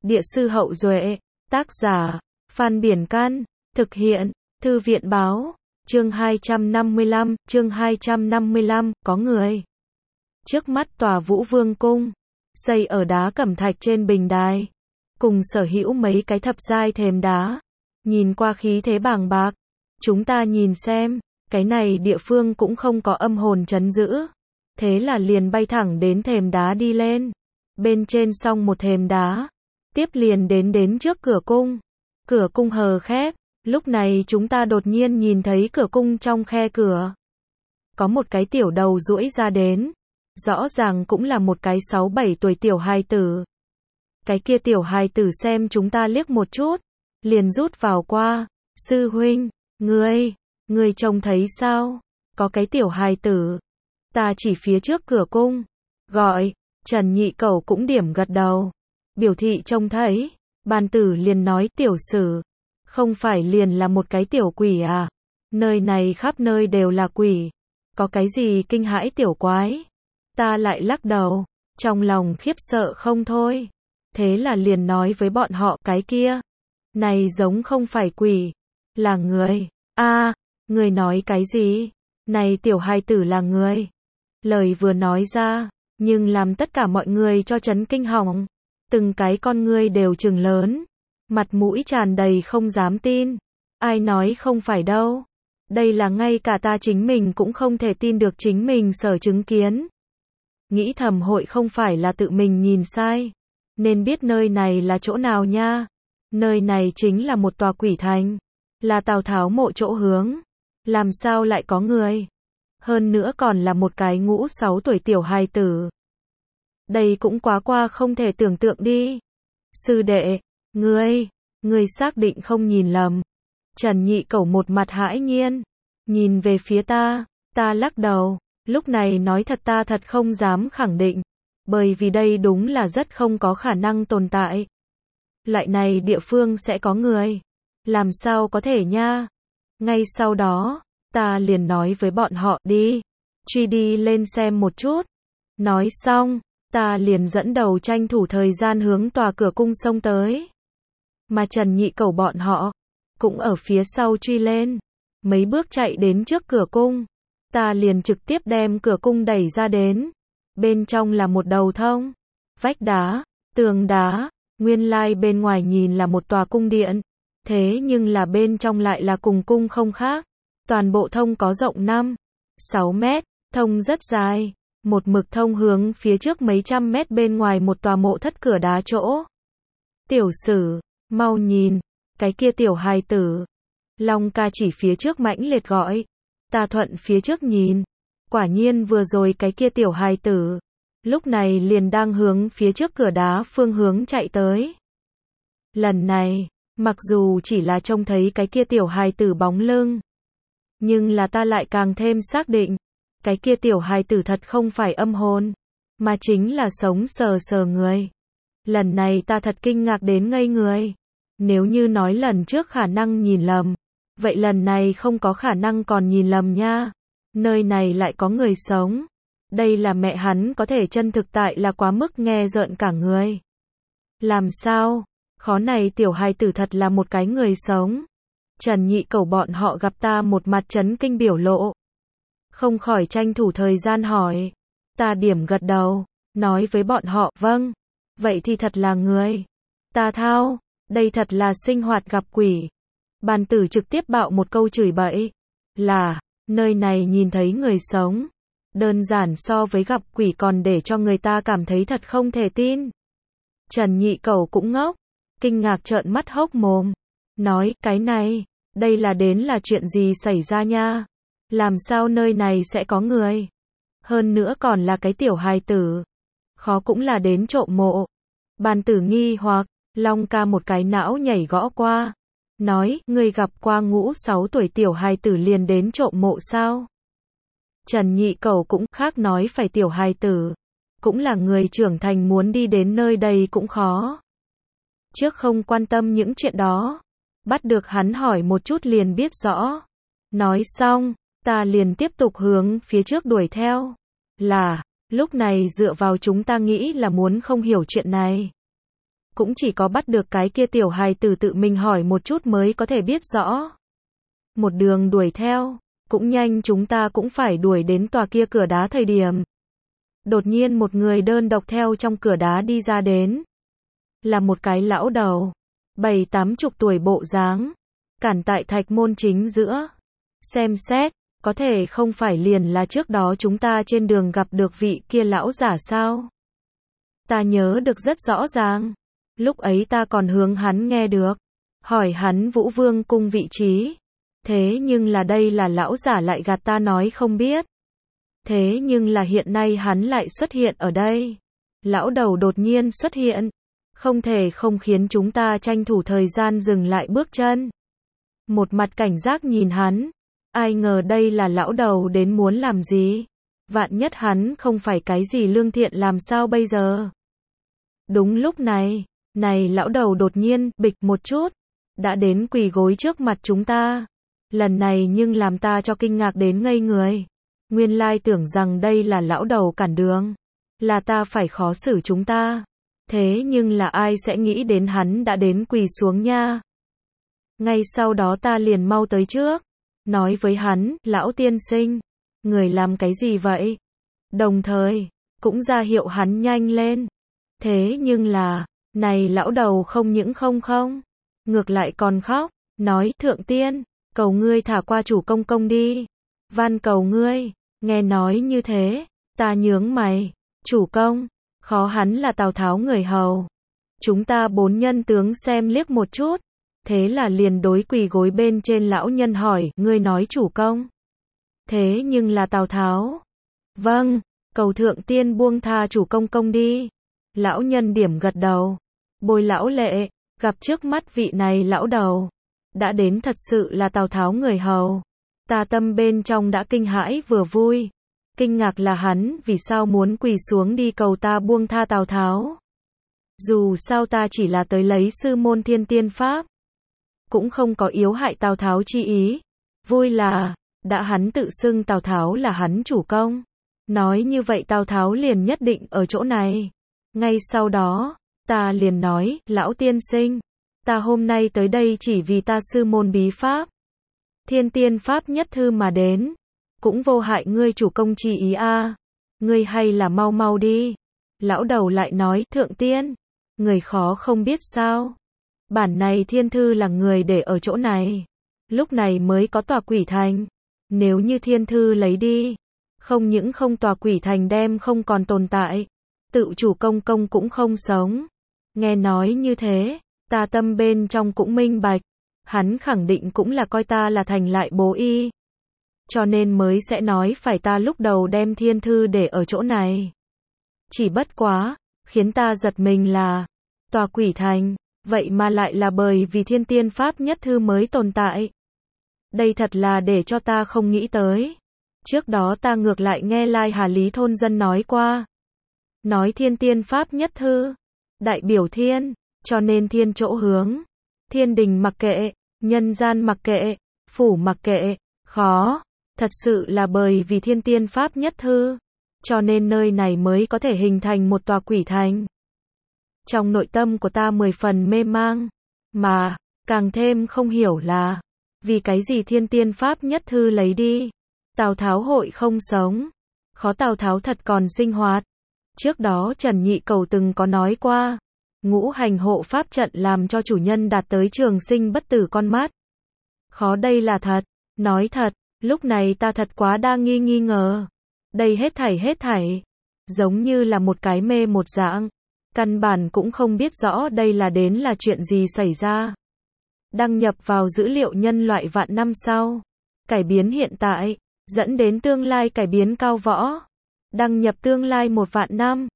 Địa sư Hậu Duệ, tác giả, Phan Biển Can, thực hiện, Thư viện Báo, chương 255, có người. Trước mắt tòa Vũ Vương Cung, xây ở đá cẩm thạch trên bình đài, cùng sở hữu mấy cái thập giai thềm đá, nhìn qua khí thế bàng bạc. Chúng ta nhìn xem, cái này địa phương cũng không có âm hồn trấn giữ, thế là liền bay thẳng đến thềm đá đi lên. Bên trên xong một thềm đá, tiếp liền đến trước cửa cung. Cửa cung hờ khép, lúc này chúng ta đột nhiên nhìn thấy cửa cung trong khe cửa. Có một cái tiểu đầu duỗi ra đến, rõ ràng cũng là một cái 6-7 tuổi tiểu hài tử. Cái kia tiểu hài tử xem chúng ta liếc một chút, liền rút vào qua, sư huynh, ngươi trông thấy sao? Có cái tiểu hài tử. Ta chỉ phía trước cửa cung, gọi, Trần Nhị Cẩu cũng điểm gật đầu, biểu thị trông thấy. Bàn tử liền nói tiểu sử, không phải liền là một cái tiểu quỷ à? Nơi này khắp nơi đều là quỷ, có cái gì kinh hãi tiểu quái? Ta lại lắc đầu, trong lòng khiếp sợ không thôi. Thế là liền nói với bọn họ cái kia, này giống không phải quỷ, là người. A, người nói cái gì? Này tiểu hài tử là người. Lời vừa nói ra, nhưng làm tất cả mọi người cho chấn kinh hỏng. Từng cái con ngươi đều trừng lớn, mặt mũi tràn đầy không dám tin. Ai nói không phải đâu. Đây là ngay cả ta chính mình cũng không thể tin được chính mình sở chứng kiến. Nghĩ thầm hội không phải là tự mình nhìn sai, nên biết nơi này là chỗ nào nha. Nơi này chính là một tòa quỷ thành, là Tào Tháo mộ chỗ hướng. Làm sao lại có người? Hơn nữa còn là một cái 5-6 tuổi tiểu hài tử. Đây cũng quá qua không thể tưởng tượng đi. Sư đệ, ngươi xác định không nhìn lầm. Trần Nhị Cẩu một mặt hãi nhiên, nhìn về phía ta lắc đầu, lúc này nói thật ta thật không dám khẳng định, bởi vì đây đúng là rất không có khả năng tồn tại. Loại này địa phương sẽ có người, làm sao có thể nha. Ngay sau đó, ta liền nói với bọn họ đi, truy đi lên xem một chút. Nói xong, ta liền dẫn đầu tranh thủ thời gian hướng tòa cửa cung xông tới. Mà Trần Nhị Cẩu bọn họ cũng ở phía sau truy lên. Mấy bước chạy đến trước cửa cung, ta liền trực tiếp đem cửa cung đẩy ra đến. Bên trong là một đầu thông, vách đá, tường đá, nguyên lai bên ngoài nhìn là một tòa cung điện, thế nhưng là bên trong lại là cùng cung không khác. Toàn bộ thông có rộng 5-6 mét, thông rất dài, một mực thông hướng phía trước mấy trăm mét bên ngoài một tòa mộ thất cửa đá chỗ. Tiểu sử, mau nhìn, cái kia tiểu hài tử. Long ca chỉ phía trước mãnh liệt gọi. Ta thuận phía trước nhìn, quả nhiên vừa rồi cái kia tiểu hài tử, lúc này liền đang hướng phía trước cửa đá phương hướng chạy tới. Lần này, mặc dù chỉ là trông thấy cái kia tiểu hài tử bóng lưng, nhưng là ta lại càng thêm xác định, cái kia tiểu hài tử thật không phải âm hồn, mà chính là sống sờ sờ người. Lần này ta thật kinh ngạc đến ngây người. Nếu như nói lần trước khả năng nhìn lầm, vậy lần này không có khả năng còn nhìn lầm nha. Nơi này lại có người sống. Đây là mẹ hắn có thể chân thực tại là quá mức nghe rợn cả người. Làm sao? Khó này tiểu hài tử thật là một cái người sống. Trần Nhị Cẩu bọn họ gặp ta một mặt chấn kinh biểu lộ, không khỏi tranh thủ thời gian hỏi. Ta điểm gật đầu, nói với bọn họ, vâng, vậy thì thật là người. Ta thao, đây thật là sinh hoạt gặp quỷ. Bàn tử trực tiếp bạo một câu chửi bậy, là, nơi này nhìn thấy người sống, đơn giản so với gặp quỷ còn để cho người ta cảm thấy thật không thể tin. Trần Nhị Cẩu cũng ngốc, kinh ngạc trợn mắt hốc mồm, nói, cái này, đây là đến là chuyện gì xảy ra nha? Làm sao nơi này sẽ có người? Hơn nữa còn là cái tiểu hài tử. Khó cũng là đến trộm mộ. Bàn tử nghi hoặc, Long ca một cái não nhảy gõ qua. Nói, ngươi gặp qua 5-6 tuổi tiểu hài tử liền đến trộm mộ sao? Trần Nhị Cẩu cũng khác nói phải tiểu hài tử. Cũng là người trưởng thành muốn đi đến nơi đây cũng khó. Trước không quan tâm những chuyện đó. Bắt được hắn hỏi một chút liền biết rõ. Nói xong, ta liền tiếp tục hướng phía trước đuổi theo. Là, lúc này dựa vào chúng ta nghĩ là muốn không hiểu chuyện này. cũng chỉ có bắt được cái kia tiểu hài tử tự mình hỏi một chút mới có thể biết rõ. Một đường đuổi theo, cũng nhanh chúng ta cũng phải đuổi đến tòa kia cửa đá thời điểm. Đột nhiên một người đơn độc theo trong cửa đá đi ra đến. Là một cái lão đầu, 70-80 tuổi bộ dáng, cản tại thạch môn chính giữa. Xem xét, có thể không phải liền là trước đó chúng ta trên đường gặp được vị kia lão giả sao? Ta nhớ được rất rõ ràng. Lúc ấy ta còn hướng hắn nghe được. Hỏi hắn Vũ Vương cung vị trí. Thế nhưng là đây là lão giả lại gạt ta nói không biết. Thế nhưng là hiện nay hắn lại xuất hiện ở đây. Lão đầu đột nhiên xuất hiện. Không thể không khiến chúng ta tranh thủ thời gian dừng lại bước chân. Một mặt cảnh giác nhìn hắn. Ai ngờ đây là lão đầu đến muốn làm gì? Vạn nhất hắn không phải cái gì lương thiện làm sao bây giờ? Đúng lúc này, lão đầu đột nhiên, bịch một chút, đã đến quỳ gối trước mặt chúng ta. Lần này nhưng làm ta cho kinh ngạc đến ngây người. Nguyên lai tưởng rằng đây là lão đầu cản đường. Là ta phải khó xử chúng ta. Thế nhưng là ai sẽ nghĩ đến hắn đã đến quỳ xuống nha. Ngay sau đó ta liền mau tới trước. Nói với hắn, lão tiên sinh, người làm cái gì vậy? Đồng thời, cũng ra hiệu hắn nhanh lên. Thế nhưng là, này lão đầu không những không, ngược lại còn khóc, nói thượng tiên, cầu ngươi thả qua chủ công công đi. Van cầu ngươi, nghe nói như thế, ta nhướng mày, chủ công, khó hắn là Tào Tháo người hầu. Chúng ta 4 nhân tướng xem liếc một chút. Thế là liền đối quỳ gối bên trên lão nhân hỏi, ngươi nói chủ công. Thế nhưng là Tào Tháo. Vâng, cầu thượng tiên buông tha chủ công công đi. Lão nhân điểm gật đầu. Bồi lão lệ, gặp trước mắt vị này lão đầu. Đã đến thật sự là Tào Tháo người hầu. Ta tâm bên trong đã kinh hãi vừa vui. Kinh ngạc là hắn vì sao muốn quỳ xuống đi cầu ta buông tha Tào Tháo. Dù sao ta chỉ là tới lấy sư môn thiên tiên pháp. Cũng không có yếu hại Tào Tháo chi ý. Vui là, đã hắn tự xưng Tào Tháo là hắn chủ công. Nói như vậy Tào Tháo liền nhất định ở chỗ này. Ngay sau đó, ta liền nói, lão tiên sinh, ta hôm nay tới đây chỉ vì ta sư môn bí pháp. Thiên tiên pháp nhất thư mà đến. Cũng vô hại ngươi chủ công chi ý a. Ngươi hay là mau mau đi. Lão đầu lại nói, thượng tiên, người khó không biết sao. Bản này thiên thư là người để ở chỗ này. Lúc này mới có tòa quỷ thành. Nếu như thiên thư lấy đi, không những không tòa quỷ thành đem không còn tồn tại. Tự chủ công công cũng không sống. Nghe nói như thế, ta tâm bên trong cũng minh bạch. Hắn khẳng định cũng là coi ta là thành lại bố y. Cho nên mới sẽ nói phải ta lúc đầu đem thiên thư để ở chỗ này. Chỉ bất quá, khiến ta giật mình là, tòa quỷ thành, vậy mà lại là bởi vì thiên tiên pháp nhất thư mới tồn tại. Đây thật là để cho ta không nghĩ tới. Trước đó ta ngược lại nghe Lai Hà Lý thôn dân nói qua. Nói thiên tiên pháp nhất thư, đại biểu thiên, cho nên thiên chỗ hướng. Thiên đình mặc kệ, nhân gian mặc kệ, phủ mặc kệ, khó. Thật sự là bởi vì thiên tiên pháp nhất thư. Cho nên nơi này mới có thể hình thành một tòa quỷ thành. Trong nội tâm của ta 10 phần mê mang. Mà, càng thêm không hiểu là, vì cái gì thiên tiên pháp nhất thư lấy đi. Tào Tháo hội không sống. Khó Tào Tháo thật còn sinh hoạt. Trước đó Trần Nhị Cầu từng có nói qua. Ngũ hành hộ pháp trận làm cho chủ nhân đạt tới trường sinh bất tử con mắt. Khó đây là thật. Nói thật, lúc này ta thật quá đa nghi ngờ. Đây hết thảy. Giống như là một cái mê một dạng. Căn bản cũng không biết rõ đây là đến là chuyện gì xảy ra. Đăng nhập vào dữ liệu nhân loại vạn năm sau. Cải biến hiện tại, dẫn đến tương lai cải biến cao võ. Đăng nhập tương lai 1 vạn năm.